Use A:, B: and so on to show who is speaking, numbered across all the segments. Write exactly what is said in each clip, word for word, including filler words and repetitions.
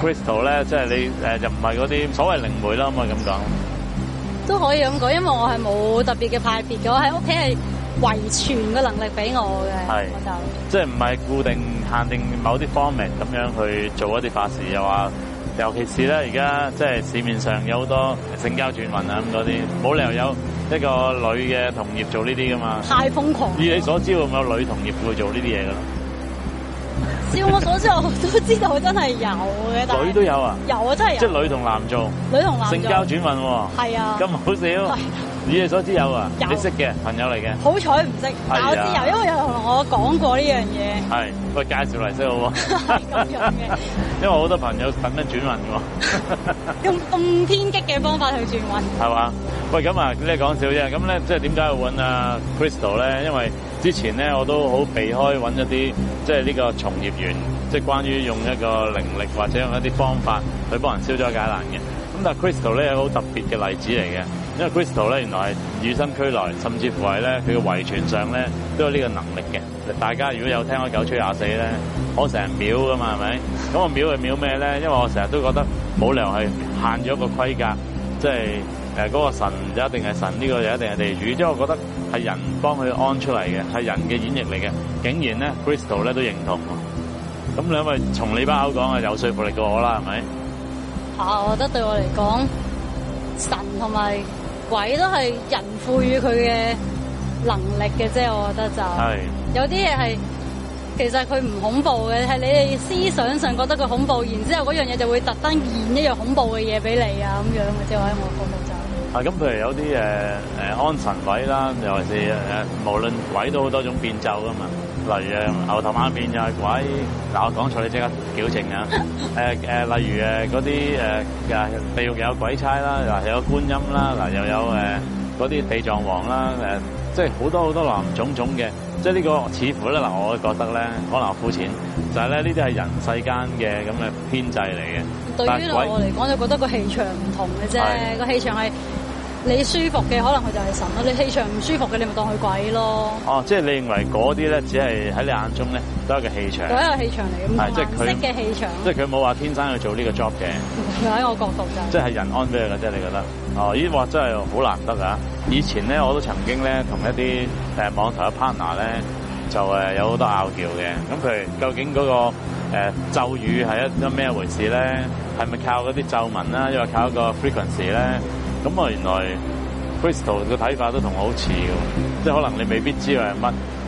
A: Crystal 咧，即係你誒就唔係嗰啲所謂靈媒啦，可唔可以咁講？
B: 都可以咁講，因為我係冇特別嘅派別嘅，我喺屋企係遺傳嘅能力俾我嘅，
A: 係
B: 我就
A: 即係唔係固定限定某啲方面咁樣去做一啲法事，又話尤其是咧而家即係市面上有好多性交轉運啊咁嗰啲，冇理由有一個女嘅同業做呢啲噶嘛。
B: 太瘋狂。
A: 以你所知有冇女同業會做呢啲嘢噶咯？
B: 照我所知，我都知道真係有嘅，但係
A: 女都有啊？
B: 有啊，真係有。
A: 即係女同男做，
B: 女同男做
A: 性交轉運喎。
B: 係啊。
A: 咁好少。以你所知有啊？
B: 有。
A: 你識嘅朋友嚟嘅。
B: 好彩唔識，但我知有，因為有人同我講過呢樣嘢。
A: 係，喂，介紹嚟識好喎。
B: 係咁樣嘅。因
A: 為好多朋友等緊轉運喎。
B: 咁咁偏激嘅方法去轉運。
A: 係嘛？喂，咁啊，你講笑啫。咁咧，即係點解要揾阿 Crystal 咧？因為之前咧，我都好避開揾一啲即係呢個從業員，即係關於用一個靈力或者用一啲方法去幫人消災解難嘅。咁但係 Crystal 咧有好特別嘅例子嚟嘅，因為 Crystal 咧原來係與生俱來，甚至乎係咧佢嘅遺傳上咧都有呢個能力嘅。大家如果有聽開九吹廿四咧，我成日廟噶嘛，係咪？咁我廟係廟咩咧？因為我成日都覺得冇理由係限咗個規格，即係誒嗰個神就一定係神，呢、這個就一定係地主，即係我覺得係人幫佢安出嚟嘅，係人嘅演繹嚟嘅。竟然咧 Crystal 咧都認同，咁你因為從你把口講啊，有說服力過我啦，係咪？
B: 啊，我覺得對我嚟講，神同埋鬼都係人賦予佢嘅能力嘅啫。我覺得就係有啲嘢係其實佢唔恐怖嘅，係你哋思想上覺得佢恐怖，然之後嗰樣嘢就會特登現一樣恐怖嘅嘢俾你啊咁樣嘅啫。我喺我角度就
A: 啊，咁譬如有啲誒誒安神位啦，尤其是誒、呃、無論鬼都好多種變奏噶嘛。例如誒牛頭馬面又係鬼，嗱我講錯你即刻矯正啊！誒、呃、誒、呃，例如誒嗰啲誒誒地獄有鬼差啦，嗱有觀音啦，嗱又有誒嗰啲地藏王啦，誒、呃、即係好多好多林種種嘅，即係呢個似乎咧嗱，我覺得咧可能膚淺，就係咧呢啲係人世間嘅咁嘅編制嚟嘅。
B: 對於我嚟講，就覺得個氣場唔同嘅啫，個氣場係。你舒服嘅可能佢就係神咯，你氣場唔舒服嘅你咪當佢鬼咯。
A: 哦，即係你認為嗰啲咧，只係喺你眼中咧都係一個氣場。都係一個氣場嚟嘅，唔同顏色嘅氣場。即係佢冇話天生去做呢個 job 嘅。
B: 佢喺我角度就係。即
A: 係人安俾佢嘅啫，你覺得？哦，咦，哇，真係好難得啊！以前咧我都曾經咧同一啲誒網台嘅 partner 咧就誒有好多拗撬嘅。咁譬如究竟嗰個誒咒語係一個咩回事咧？係咪靠嗰啲咒文啦，抑或靠一個 frequency 咧？咁啊，原來 Crystal 嘅睇法都同我好似嘅，即係可能你未必知道係乜。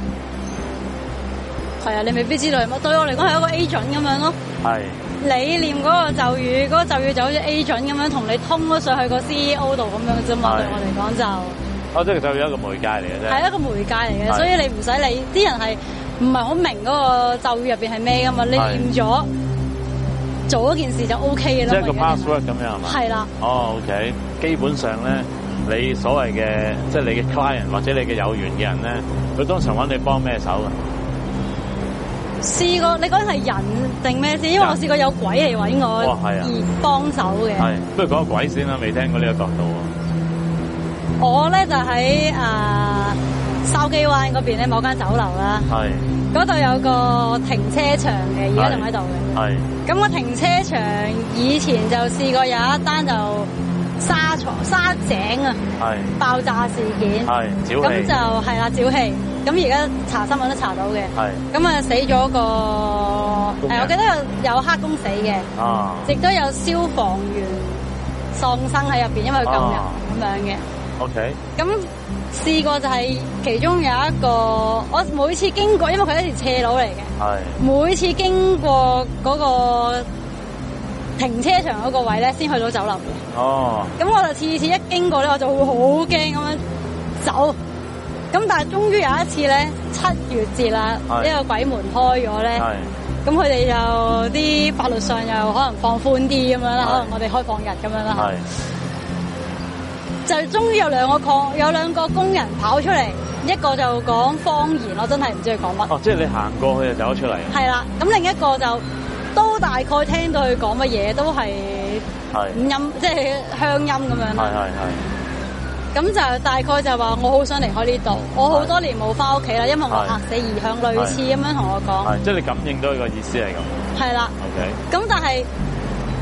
B: 係啊，你未必知道係乜。對我嚟講係一個 agent 咁樣咯。係。你念嗰個咒語，嗰、嗰個咒語就好似 agent 咁樣，同你通咗上去個 C E O 度咁樣嘅啫嘛。對我嚟講就。哦，
A: 即係咒語一個媒介嚟嘅啫。
B: 係一個媒介嚟嘅，所以你唔使理。啲人係唔係好明嗰個咒語入邊係咩噶嘛？你念咗。做一件事就 O K 嘅啦，
A: 即係個 password 咁樣係嘛？係啦。哦 ，OK，基本上咧，你所謂嘅即係你嘅 client 或者你嘅有緣嘅人咧，佢通常揾你幫咩手㗎？
B: 試過，你講係人定咩先？因為我試過有鬼嚟揾我而幫手嘅。係，
A: 不如講個鬼先啦，未聽過呢個角度喎。
B: 我咧就喺誒筲箕灣嗰邊咧某間酒樓啦。係。嗰度有個停車場嘅，而家仲喺度嘅。係。咁個停車場以前就試過有一單就沙床沙井啊，爆炸事件。係。沼氣。咁就係啦，沼氣。咁而家查新聞都查到嘅。係。咁啊死咗個誒，我記得有有黑工死嘅。啊。亦都有消防員喪生喺入邊，因為佢救人咁樣嘅。OK。咁。試過就係其中有一個，我每次經過，因為佢係一條斜路嚟嘅，係每次經過嗰個停車場嗰個位咧，先去到酒樓嘅。哦，咁我就次次一經過咧，我就會好驚咁樣走。咁但係終於有一次咧，七月節啦，呢個鬼門開咗咧，咁佢哋就啲法律上又可能放寬啲咁樣啦，可能我哋開放日咁樣啦。就終於有兩個抗有兩個工人跑出嚟，一個就講方言，我真係唔知佢講乜。哦，即係你行過去就走咗出嚟。係啦，咁另一個就都大概聽到佢講乜嘢，都係五音，即係鄉音咁樣啦。係係係。咁就大概就話我好想離開呢度，我好多年冇翻屋企啦，因為我客死異鄉，類似咁樣同我講。係，即係你感應到佢個意思係咁。係啦。OK。咁但係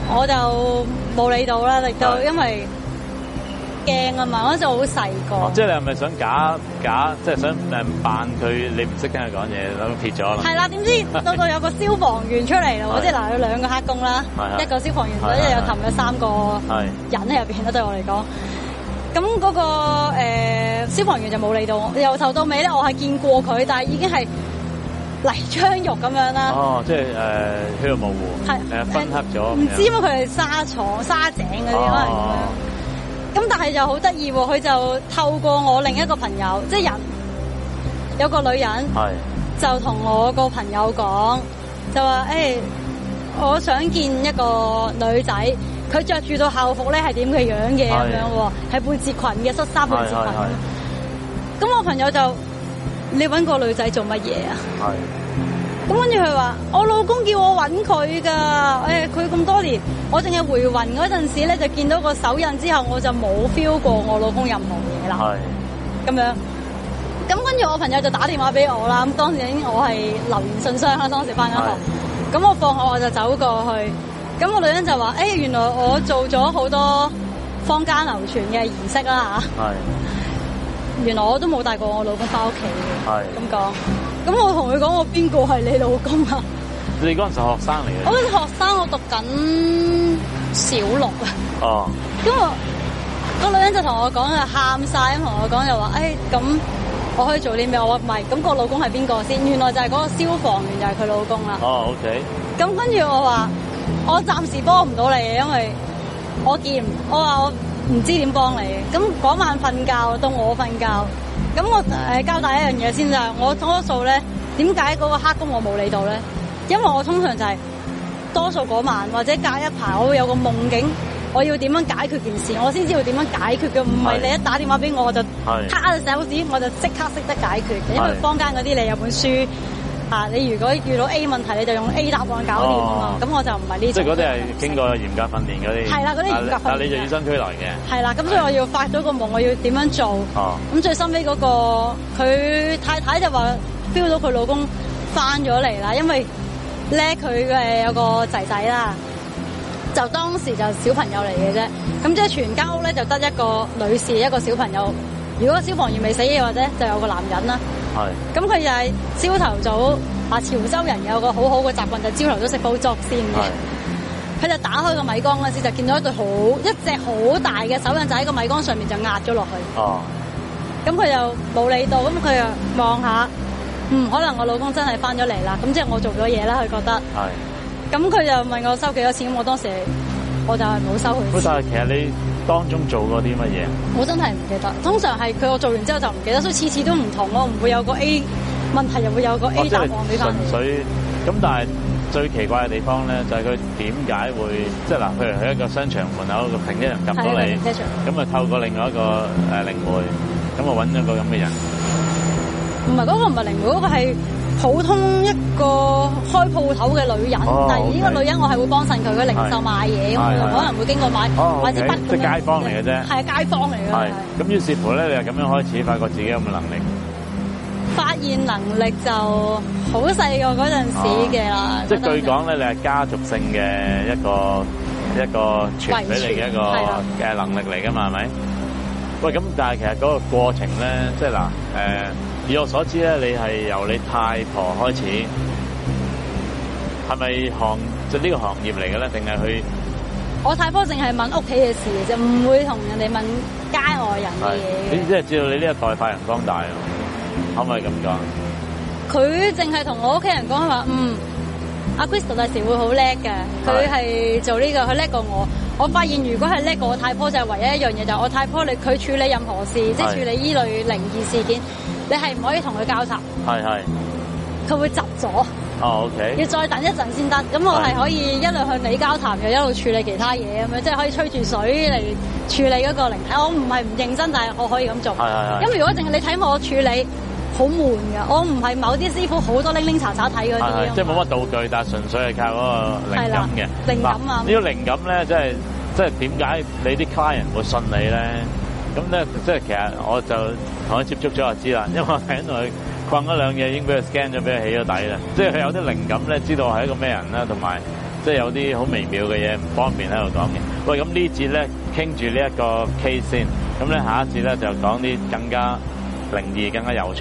B: 我就冇理到啦，亦都因為驚啊嘛，嗰陣時我好細個。
A: 哦，即係你係咪想假假，即係想誒扮佢你唔識聽佢講嘢，咁撇咗啦？
B: 係啦，點知到到有個消防員出嚟咯，即係嗱有兩個黑工啦，一個消防員，一有擒咗三個人喺入邊啦，對我嚟講。咁嗰、那個誒、呃、消防員就冇理到我，由頭到尾咧，我係見過佢，但係已經係泥漿肉咁樣啦。哦，
A: 即係誒血肉模糊，係誒分黑咗。唔
B: 知因為佢係沙廠、沙井嗰啲可能咁樣。咁但係就好得意喎，佢就透過我另一個朋友，即係人有個女人，就同我個朋友講，就話誒、欸，我想見一個女仔。佢着住到校服咧係點嘅樣嘅咁樣喎，係半截裙嘅恤衫半截裙。咁我朋友就你揾個女仔做乜嘢啊？咁跟住佢話：我老公叫我揾佢㗎。誒、哎，佢咁多年，我淨係回魂嗰陣時咧，就見到個手印之後，我就冇 feel 過我老公任何嘢啦。咁樣。咁跟住我朋友就打電話俾我啦。咁當時我係留言信箱啦，當時翻緊學。咁我放學我就走過去。咁個女人就話：誒、欸，原來我做咗好多坊間流傳嘅儀式啦嚇。係。原來我都冇帶過我老公翻屋企嘅。係。咁講。咁我同佢講：我邊個係你老公啊？
A: 你嗰陣時學生嚟嘅。我
B: 嗰陣學生，我讀緊小六啊。哦。咁我個女人就同我講就喊晒，咁同我講就話：誒、欸，咁我可以做啲咩？我話唔係。咁、個老公係邊個先？原來就係嗰個消防員，就係佢老公啦。哦 ，OK。咁跟住我話。我暫時幫唔到你，因為我見我話我唔知點幫你。咁嗰晚瞓覺到我瞓覺，咁我誒交代一樣嘢先就係，我多數咧點解嗰個黑工我冇理到咧？因為我通常就係、是、多數嗰晚或者隔一排，我會有個夢境，我要點樣解決件事，我先知道點樣解決嘅，唔係你一打電話俾我，我就卡隻手指，我就即刻識得解決嘅。因為坊間嗰啲你有本書。啊！你如果遇到 A 問題，你就用 A 答案搞掂啊嘛。咁、哦、我就唔係呢種。即係嗰啲係經過嚴格訓練嗰啲。係啦，嗰啲嚴格訓練。但係你就與生俱來嘅。係啦，咁所以我要發咗個夢，我要點樣做？哦。咁最深尾嗰個，佢太太就話 feel 到佢老公翻咗嚟啦，因為咧佢嘅有個仔仔啦，就當時就小朋友嚟嘅啫。咁即係全間屋咧就得一個女士一個小朋友。如果消防員未死嘅或者就有個男人啦。係。咁佢就係朝頭早啊，潮州人有個好好嘅習慣，就朝頭早食煲粥先嘅。佢就打開個米缸嗰時，就見到一對好一隻好大嘅手印，就喺個米缸上面就壓咗落去。哦。咁佢又冇理到，咁佢又望下，嗯，可能我老公真係翻咗嚟啦。咁即係我做咗嘢啦，佢覺得。係。咁佢就問我收幾多錢，咁我當時我就係冇收佢錢。但係其實你當中做過啲乜嘢？我真係唔記得，通常係佢我做完之後就唔記得，所以次次都唔同，我唔會有個 A 問題，又會有個 A 答案俾翻你。純粹咁，但係最奇怪嘅地方咧，就係佢點解會即係嗱，譬如喺一個商場門口個停車場撳到你，咁啊透過另外一個誒靈媒，咁啊揾咗個咁嘅人。唔係嗰個唔係靈媒，嗰個係普通一個開鋪頭嘅女人，哦、但係呢個女人我係會幫襯佢，佢零售賣嘢，咁我可能會經過買買支筆咁樣。即係街坊嚟嘅啫。係啊，街坊嚟嘅。係。咁於是乎咧，你就咁樣開始發覺自己有冇能力？發現能力就好細個嗰陣時嘅啦。即係據講咧，你係家族性嘅一個一個傳俾你嘅一個嘅能力嚟㗎嘛，係咪？喂，咁但係其實嗰個過程咧，即係嗱，誒、呃，以我所知咧，你係由你太婆開始，係咪行就呢個行業嚟嘅咧？定係去？我太婆淨係問屋企嘅事嘅啫，唔會同人哋問街外人嘅嘢。你即係知道你呢一代發揚光大，可唔可以咁講？佢淨係同我屋企人講話，嗯，阿 Crystal 第時會好叻嘅，佢係做呢、這個，佢叻過我。我發現如果係叻過我太婆，就係唯一一樣嘢，就係我太婆，你佢處理任何事，即係處理依類靈異事件，你係唔可以同佢交叉。係係。佢會窒咗。哦 ，OK。要再等一陣先得。咁我係可以一路向你交談，又一路處理其他嘢咁樣，即係可以吹住水嚟處理嗰個靈體。我唔係唔認真，但係我可以咁做。係係係。咁如果淨係你睇我處理，好悶㗎。我唔係某啲師傅好多拎拎查查睇嗰啲。即係冇乜道具，但係純粹係靠嗰個靈感嘅。靈感啊！呢個靈感咧，即係即係點解你啲 client 會信你咧？咁咧，即係其實我就同佢接觸咗就知啦，因為我喺度困咗兩嘢，已經俾佢 scan 咗，俾佢起咗底啦。即係佢有啲靈感咧，知道我係一個咩人啦，同埋
A: 即係有啲好微妙嘅嘢唔方便喺度講嘅。喂，咁呢節咧傾住呢一個 case 先，咁咧下一節咧就講啲更加靈異、更加有趣